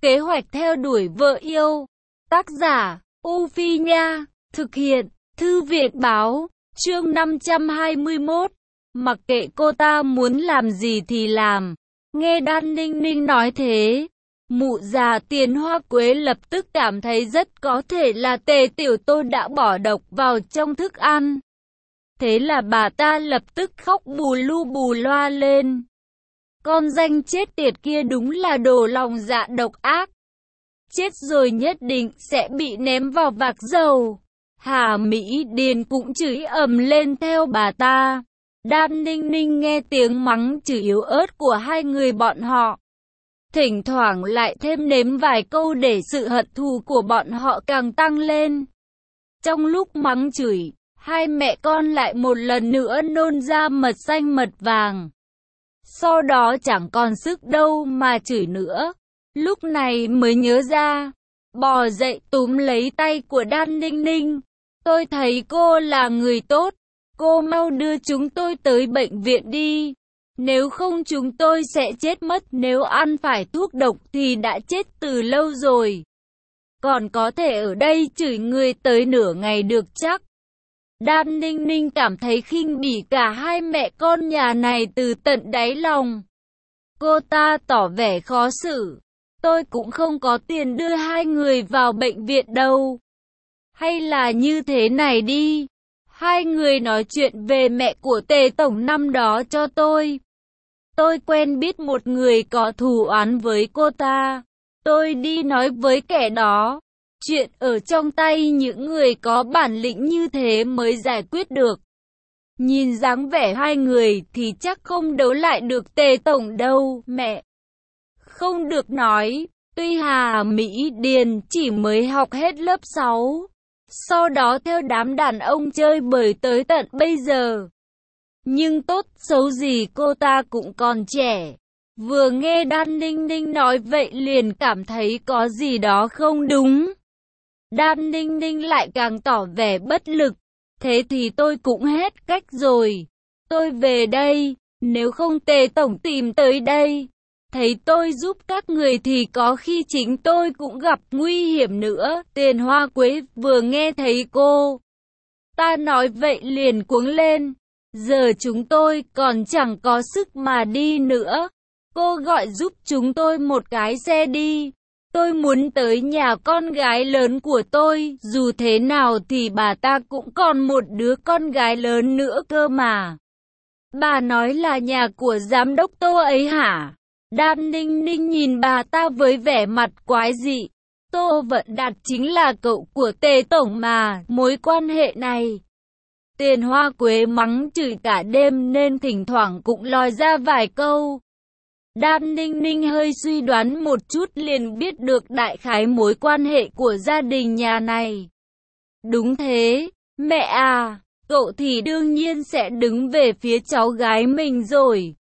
Kế hoạch theo đuổi vợ yêu. Tác giả, U Phi Nha. Thực hiện, Thư viện Báo. Chương 521. Mặc kệ cô ta muốn làm gì thì làm. Nghe Đan Ninh Ninh nói thế, mụ già Tiền Hoa Quế lập tức cảm thấy rất có thể là Tề Tiểu Tô đã bỏ độc vào trong thức ăn. Thế là bà ta lập tức khóc bù lu bù loa lên. Con danh chết tiệt kia đúng là đồ lòng dạ độc ác. Chết rồi nhất định sẽ bị ném vào vạc dầu. Hà Mỹ Điền cũng chửi ầm lên theo bà ta. Đan Ninh Ninh nghe tiếng mắng chửi yếu ớt của hai người bọn họ, thỉnh thoảng lại thêm nếm vài câu để sự hận thù của bọn họ càng tăng lên. Trong lúc mắng chửi, hai mẹ con lại một lần nữa nôn ra mật xanh mật vàng. Sau đó chẳng còn sức đâu mà chửi nữa. Lúc này mới nhớ ra, bò dậy túm lấy tay của Đan Ninh Ninh. Tôi thấy cô là người tốt, cô mau đưa chúng tôi tới bệnh viện đi. Nếu không chúng tôi sẽ chết mất, nếu ăn phải thuốc độc thì đã chết từ lâu rồi. Còn có thể ở đây chửi người tới nửa ngày được chắc. Đan Ninh Ninh cảm thấy khinh bỉ cả hai mẹ con nhà này từ tận đáy lòng. Cô ta tỏ vẻ khó xử. Tôi cũng không có tiền đưa hai người vào bệnh viện đâu. Hay là như thế này đi, hai người nói chuyện về mẹ của Tề Tổng năm đó cho tôi. Tôi quen biết một người có thù oán với cô ta. Tôi đi nói với kẻ đó. Chuyện ở trong tay những người có bản lĩnh như thế mới giải quyết được. Nhìn dáng vẻ hai người thì chắc không đấu lại được Tề Tổng đâu, mẹ. Không được nói, tuy Hà Mỹ Điền chỉ mới học hết lớp 6, sau đó theo đám đàn ông chơi bời tới tận bây giờ. Nhưng tốt xấu gì cô ta cũng còn trẻ. Vừa nghe Đan Ninh Ninh nói vậy liền cảm thấy có gì đó không đúng. Đan Ninh Ninh lại càng tỏ vẻ bất lực. Thế thì tôi cũng hết cách rồi. Tôi về đây, nếu không Tề Tổng tìm tới đây, thấy tôi giúp các người thì có khi chính tôi cũng gặp nguy hiểm nữa. Tiền Hoa Quế vừa nghe thấy cô ta nói vậy liền cuống lên. Giờ chúng tôi còn chẳng có sức mà đi nữa. Cô gọi giúp chúng tôi một cái xe đi. Tôi muốn tới nhà con gái lớn của tôi. Dù thế nào thì bà ta cũng còn một đứa con gái lớn nữa cơ mà. Bà nói là nhà của giám đốc Tô ấy hả? Đan Ninh Ninh nhìn bà ta với vẻ mặt quái dị. Tô Vận Đạt chính là cậu của Tề Tổng mà, mối quan hệ này. Tiền Hoa Quế mắng chửi cả đêm nên thỉnh thoảng cũng lòi ra vài câu. Đan Ninh Ninh hơi suy đoán một chút liền biết được đại khái mối quan hệ của gia đình nhà này. Đúng thế, mẹ à, cậu thì đương nhiên sẽ đứng về phía cháu gái mình rồi.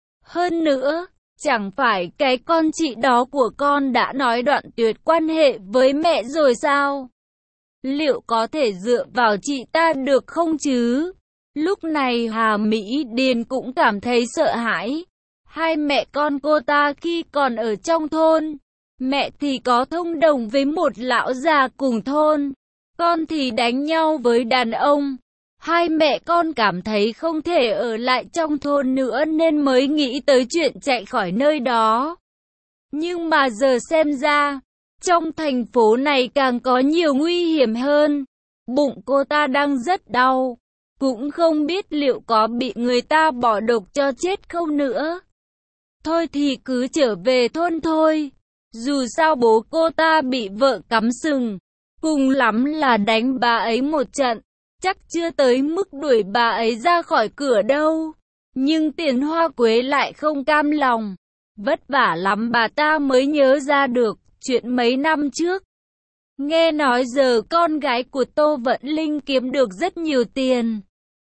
Hơn nữa, chẳng phải cái con chị đó của con đã nói đoạn tuyệt quan hệ với mẹ rồi sao? Liệu có thể dựa vào chị ta được không chứ? Lúc này Hà Mỹ Điền cũng cảm thấy sợ hãi. Hai mẹ con cô ta khi còn ở trong thôn, mẹ thì có thông đồng với một lão già cùng thôn, con thì đánh nhau với đàn ông. Hai mẹ con cảm thấy không thể ở lại trong thôn nữa nên mới nghĩ tới chuyện chạy khỏi nơi đó. Nhưng mà giờ xem ra, trong thành phố này càng có nhiều nguy hiểm hơn. Bụng cô ta đang rất đau, cũng không biết liệu có bị người ta bỏ độc cho chết không nữa. Thôi thì cứ trở về thôn thôi. Dù sao bố cô ta bị vợ cắm sừng, cùng lắm là đánh bà ấy một trận, chắc chưa tới mức đuổi bà ấy ra khỏi cửa đâu. Nhưng Tiền Hoa Quế lại không cam lòng. Vất vả lắm bà ta mới nhớ ra được chuyện mấy năm trước. Nghe nói giờ con gái của Tô Vận Linh kiếm được rất nhiều tiền.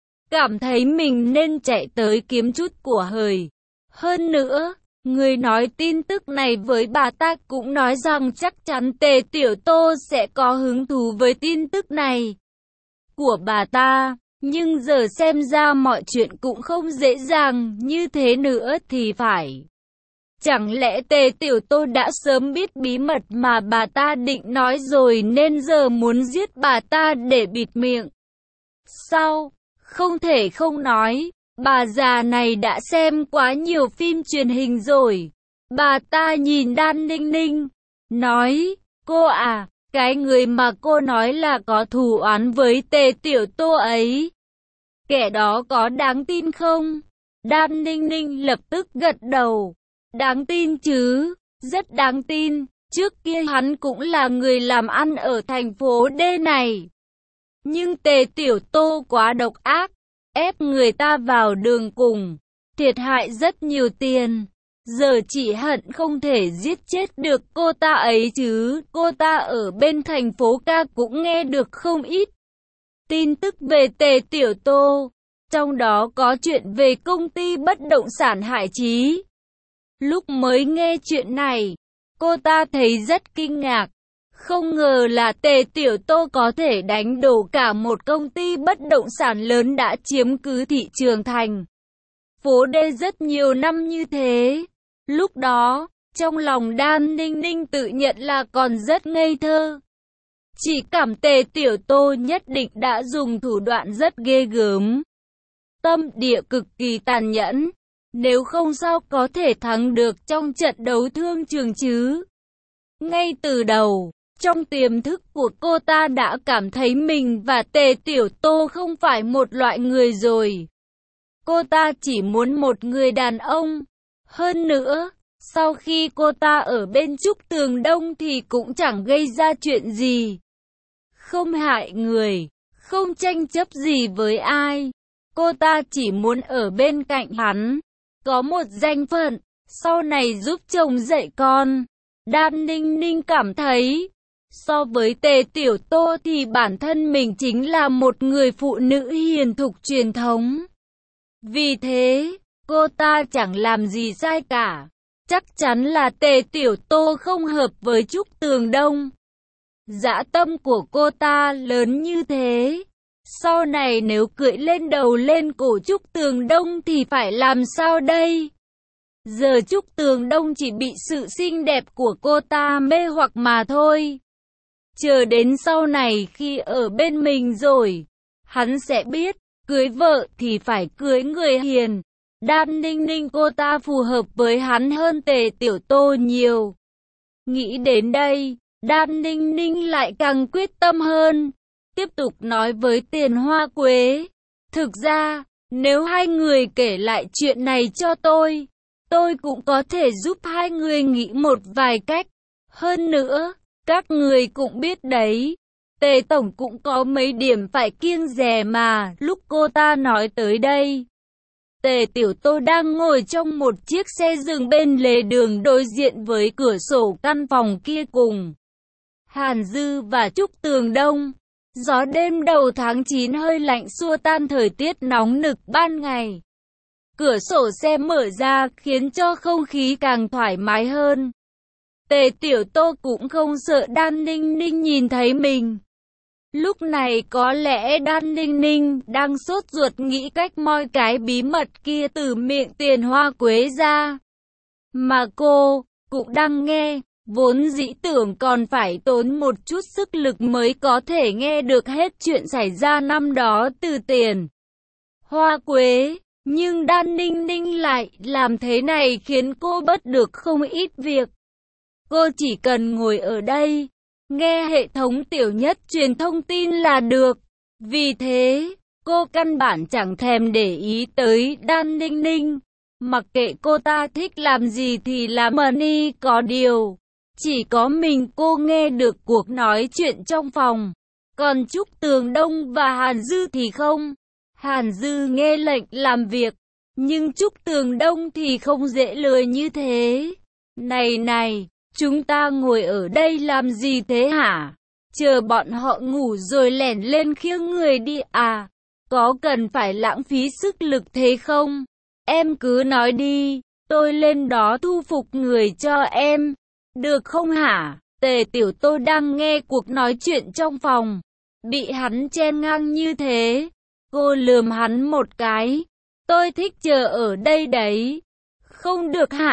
Cảm thấy mình nên chạy tới kiếm chút của hời. Hơn nữa, người nói tin tức này với bà ta cũng nói rằng chắc chắn Tề Tiểu Tô sẽ có hứng thú với tin tức này của bà ta. Nhưng giờ xem ra mọi chuyện cũng không dễ dàng như thế nữa thì phải. Chẳng lẽ Tề Tiểu Tô đã sớm biết bí mật mà bà ta định nói rồi nên giờ muốn giết bà ta để bịt miệng? Sao? Không thể không nói, bà già này đã xem quá nhiều phim truyền hình rồi. Bà ta nhìn Đan Ninh Ninh, nói, cô à, cái người mà cô nói là có thù oán với Tề Tiểu Tô ấy, kẻ đó có đáng tin không? Đan Ninh Ninh lập tức gật đầu. Đáng tin chứ, rất đáng tin. Trước kia hắn cũng là người làm ăn ở thành phố D này. Nhưng Tề Tiểu Tô quá độc ác, ép người ta vào đường cùng, thiệt hại rất nhiều tiền. Giờ chỉ hận không thể giết chết được cô ta ấy chứ. Cô ta ở bên thành phố ca cũng nghe được không ít tin tức về Tề Tiểu Tô, trong đó có chuyện về công ty bất động sản Hải Chí. Lúc mới nghe chuyện này, cô ta thấy rất kinh ngạc. Không ngờ là Tề Tiểu Tô có thể đánh đổ cả một công ty bất động sản lớn đã chiếm cứ thị trường thành phố D rất nhiều năm như thế. Lúc đó, trong lòng Đan Ninh Ninh tự nhận là còn rất ngây thơ. Chỉ cảm Tề Tiểu Tô nhất định đã dùng thủ đoạn rất ghê gớm, tâm địa cực kỳ tàn nhẫn. Nếu không sao có thể thắng được trong trận đấu thương trường chứ. Ngay từ đầu, trong tiềm thức của cô ta đã cảm thấy mình và Tề Tiểu Tô không phải một loại người rồi. Cô ta chỉ muốn một người đàn ông. Hơn nữa, sau khi cô ta ở bên Trúc Tường Đông thì cũng chẳng gây ra chuyện gì. Không hại người, không tranh chấp gì với ai. Cô ta chỉ muốn ở bên cạnh hắn, có một danh phận, sau này giúp chồng dạy con. Đan Ninh Ninh cảm thấy, so với Tề Tiểu Tô thì bản thân mình chính là một người phụ nữ hiền thục truyền thống. Vì thế, cô ta chẳng làm gì sai cả. Chắc chắn là Tề Tiểu Tô không hợp với Trúc Tường Đông. Dã tâm của cô ta lớn như thế, sau này nếu cưỡi lên đầu lên cổ Trúc Tường Đông thì phải làm sao đây? Giờ Trúc Tường Đông chỉ bị sự xinh đẹp của cô ta mê hoặc mà thôi. Chờ đến sau này khi ở bên mình rồi, hắn sẽ biết, cưới vợ thì phải cưới người hiền. Đan Ninh Ninh cô ta phù hợp với hắn hơn Tề Tiểu Tô nhiều. Nghĩ đến đây, Đan Ninh Ninh lại càng quyết tâm hơn. Tiếp tục nói với Tiền Hoa Quế. Thực ra, nếu hai người kể lại chuyện này cho tôi cũng có thể giúp hai người nghĩ một vài cách. Hơn nữa, các người cũng biết đấy, Tề Tổng cũng có mấy điểm phải kiêng dè mà. Lúc cô ta nói tới đây, Tề Tiểu Tô đang ngồi trong một chiếc xe dừng bên lề đường đối diện với cửa sổ căn phòng kia cùng Hàn Dư và Trúc Tường Đông. Gió đêm đầu tháng 9 hơi lạnh xua tan thời tiết nóng nực ban ngày. Cửa sổ xe mở ra khiến cho không khí càng thoải mái hơn. Tề Tiểu Tô cũng không sợ Đan Ninh Ninh nhìn thấy mình. Lúc này có lẽ Đan Ninh Ninh đang sốt ruột nghĩ cách moi cái bí mật kia từ miệng Tiền Hoa Quế ra. Mà cô cũng đang nghe, vốn dĩ tưởng còn phải tốn một chút sức lực mới có thể nghe được hết chuyện xảy ra năm đó từ Tiền Hoa Quế. Nhưng Đan Ninh Ninh lại làm thế này khiến cô bớt được không ít việc. Cô chỉ cần ngồi ở đây, nghe hệ thống tiểu nhất truyền thông tin là được. Vì thế, cô căn bản chẳng thèm để ý tới Đan Ninh Ninh. Mặc kệ cô ta thích làm gì thì làm. Money có điều, chỉ có mình cô nghe được cuộc nói chuyện trong phòng. Còn Trúc Tường Đông và Hàn Dư thì không. Hàn Dư nghe lệnh làm việc, nhưng Trúc Tường Đông thì không dễ lừa như thế. Này, chúng ta ngồi ở đây làm gì thế hả? Chờ bọn họ ngủ rồi lẻn lên khiêng người đi à? Có cần phải lãng phí sức lực thế không? Em cứ nói đi, tôi lên đó thu phục người cho em. Được không hả? Tề Tiểu Tô đang nghe cuộc nói chuyện trong phòng, bị hắn chen ngang như thế. Cô lườm hắn một cái. Tôi thích chờ ở đây đấy. Không được hả?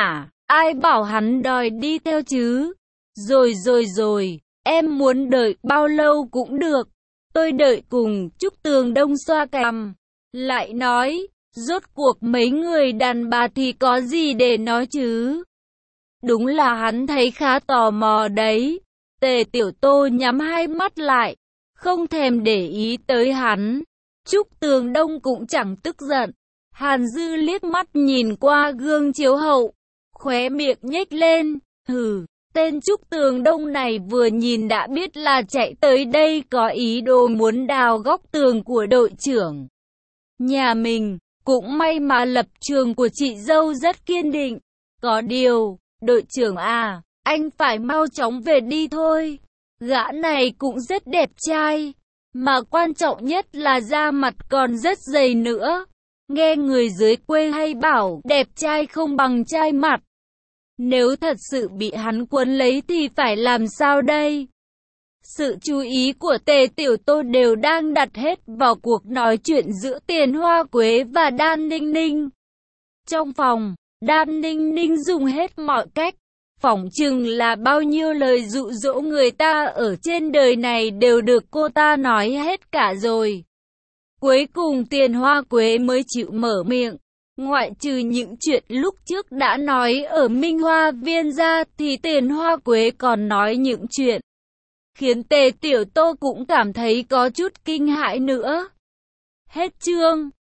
Ai bảo hắn đòi đi theo chứ? Rồi, em muốn đợi bao lâu cũng được. Tôi đợi cùng. Trúc Tường Đông xoa cằm, lại nói, rốt cuộc mấy người đàn bà thì có gì để nói chứ? Đúng là hắn thấy khá tò mò đấy. Tề Tiểu Tô nhắm hai mắt lại, không thèm để ý tới hắn. Trúc Tường Đông cũng chẳng tức giận. Hàn Dư liếc mắt nhìn qua gương chiếu hậu, khóe miệng nhếch lên, hừ, tên Trúc Tường Đông này vừa nhìn đã biết là chạy tới đây có ý đồ muốn đào góc tường của đội trưởng nhà mình. Cũng may mà lập trường của chị dâu rất kiên định. Có điều, đội trưởng à, anh phải mau chóng về đi thôi. Gã này cũng rất đẹp trai, mà quan trọng nhất là da mặt còn rất dày nữa. Nghe người dưới quê hay bảo đẹp trai không bằng trai mặt. Nếu thật sự bị hắn cuốn lấy thì phải làm sao đây? Sự chú ý của Tề Tiểu Tô đều đang đặt hết vào cuộc nói chuyện giữa Tiền Hoa Quế và Đan Ninh Ninh. Trong phòng, Đan Ninh Ninh dùng hết mọi cách. Phỏng chừng là bao nhiêu lời dụ dỗ người ta ở trên đời này đều được cô ta nói hết cả rồi. Cuối cùng Tiền Hoa Quế mới chịu mở miệng. Ngoại trừ những chuyện lúc trước đã nói ở Minh Hoa Viên ra thì Tiền Hoa Quế còn nói những chuyện khiến Tề Tiểu Tô cũng cảm thấy có chút kinh hãi nữa. Hết chương.